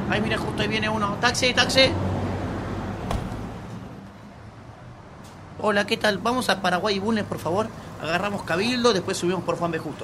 Ay, mira, justo ahí viene uno. ¡Taxi, taxi! Hola, ¿qué tal? Vamos a Paraguay y Bulnes, por favor. Agarramos Cabildo, después subimos por Juan B. Justo.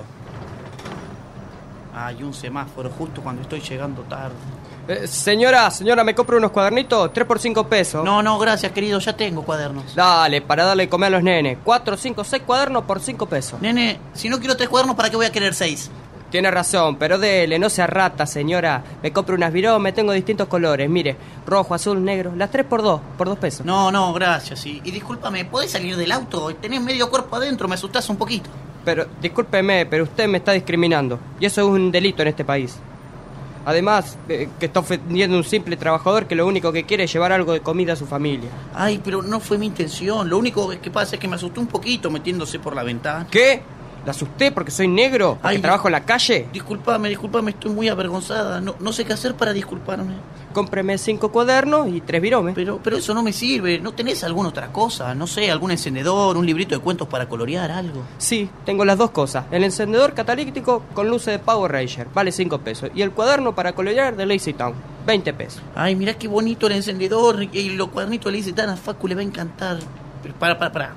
Hay un semáforo justo cuando estoy llegando tarde. Señora, ¿me compra unos cuadernitos? 3 por 5 pesos. No, gracias, querido, ya tengo cuadernos. Dale, para darle de comer a los nenes. 4, 5, 6 cuadernos por 5 pesos. Nene, si no quiero 3 cuadernos, ¿para qué voy a querer 6? Tiene razón, pero dele, no sea rata, señora. Me compro unas viromes, tengo distintos colores. Mire, rojo, azul, negro. Las 3 por 2 pesos. No, gracias. Y discúlpame, ¿podés salir del auto? Tenés medio cuerpo adentro, me asustás un poquito. Pero, discúlpeme, pero usted me está discriminando. Y eso es un delito en este país. Además, que está ofendiendo a un simple trabajador que lo único que quiere es llevar algo de comida a su familia. Ay, pero no fue mi intención. Lo único que pasa es que me asustó un poquito metiéndose por la ventana. ¿Qué? ¿La asusté porque soy negro? ¿Porque trabajo en la calle? Discúlpame, estoy muy avergonzada. No sé qué hacer para disculparme. Cómpreme 5 cuadernos y 3 viromes. Pero eso no me sirve. ¿No tenés alguna otra cosa? No sé, algún encendedor, un librito de cuentos para colorear, algo. Sí, tengo las dos cosas. El encendedor catalítico con luces de Power Ranger, vale 5 pesos. Y el cuaderno para colorear de Lazy Town, 20 pesos. Ay, mirá qué bonito el encendedor. Y los cuadernitos de Lazy Town a Facu le va a encantar. Pero para.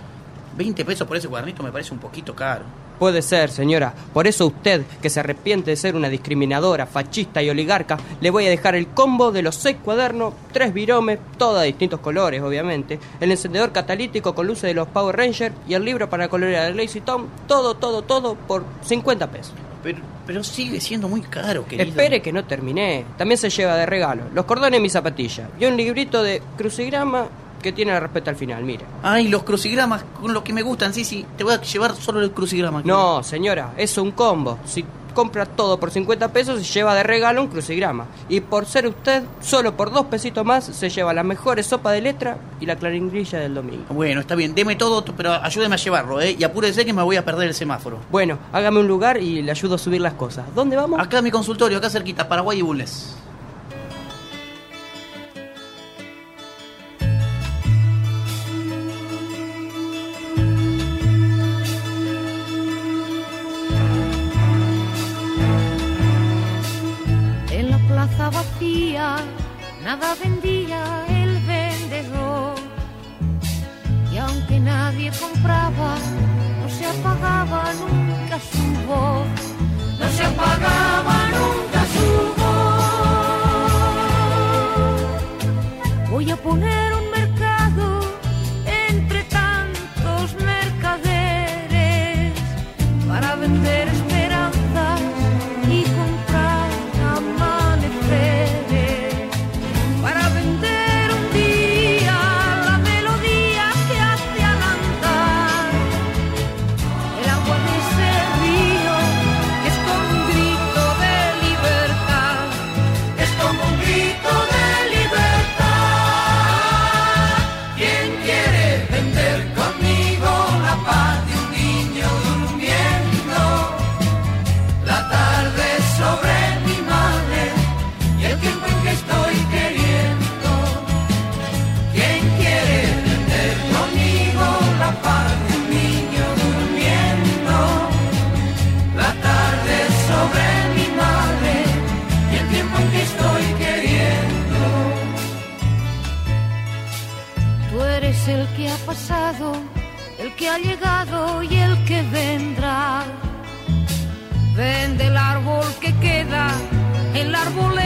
20 pesos por ese cuadernito me parece un poquito caro. Puede ser, señora. Por eso usted, que se arrepiente de ser una discriminadora, fascista y oligarca, le voy a dejar el combo de los 6 cuadernos, 3 viromes, todos de distintos colores, obviamente, el encendedor catalítico con luces de los Power Rangers y el libro para colorear de Lazy Town, todo por 50 pesos. Pero sigue siendo muy caro, querido. Espere que no terminé. También se lleva de regalo los cordones de mi zapatilla y un librito de crucigrama que tiene la respuesta al final, mire. Ay, los crucigramas, con los que me gustan, sí. Te voy a llevar solo el crucigrama. No, señora, es un combo. Si compra todo por 50 pesos, se lleva de regalo un crucigrama. Y por ser usted, solo por 2 pesitos más, se lleva las mejores sopas de letra y la claringrilla del domingo. Bueno, está bien, deme todo, pero ayúdeme a llevarlo, ¿eh? Y apúrese que me voy a perder el semáforo. Bueno, hágame un lugar y le ayudo a subir las cosas. ¿Dónde vamos? Acá en mi consultorio, acá cerquita, Paraguay y Bulnes. Vacía, nada vendía el vendedor, y aunque nadie compraba, no se apagaba nunca su voz, no se apagaba nunca su voz. Voy a poner un mercado entre tantos mercaderes para vender esperanzas y comprar para vender un día la melodía que hace alantar el agua de ese río, que es como un grito de libertad, es como un grito de libertad. ¿Quién quiere vender conmigo la paz de un niño durmiendo? La tarde sobre mi madre y el tiempo en que estoy queriendo. ¿Quién quiere vender conmigo la paz de un niño durmiendo? La tarde sobre mi madre y el tiempo en que estoy queriendo. Tú eres el que ha pasado, el que ha llegado y el que vendrá. Vende el árbol que queda, el árbol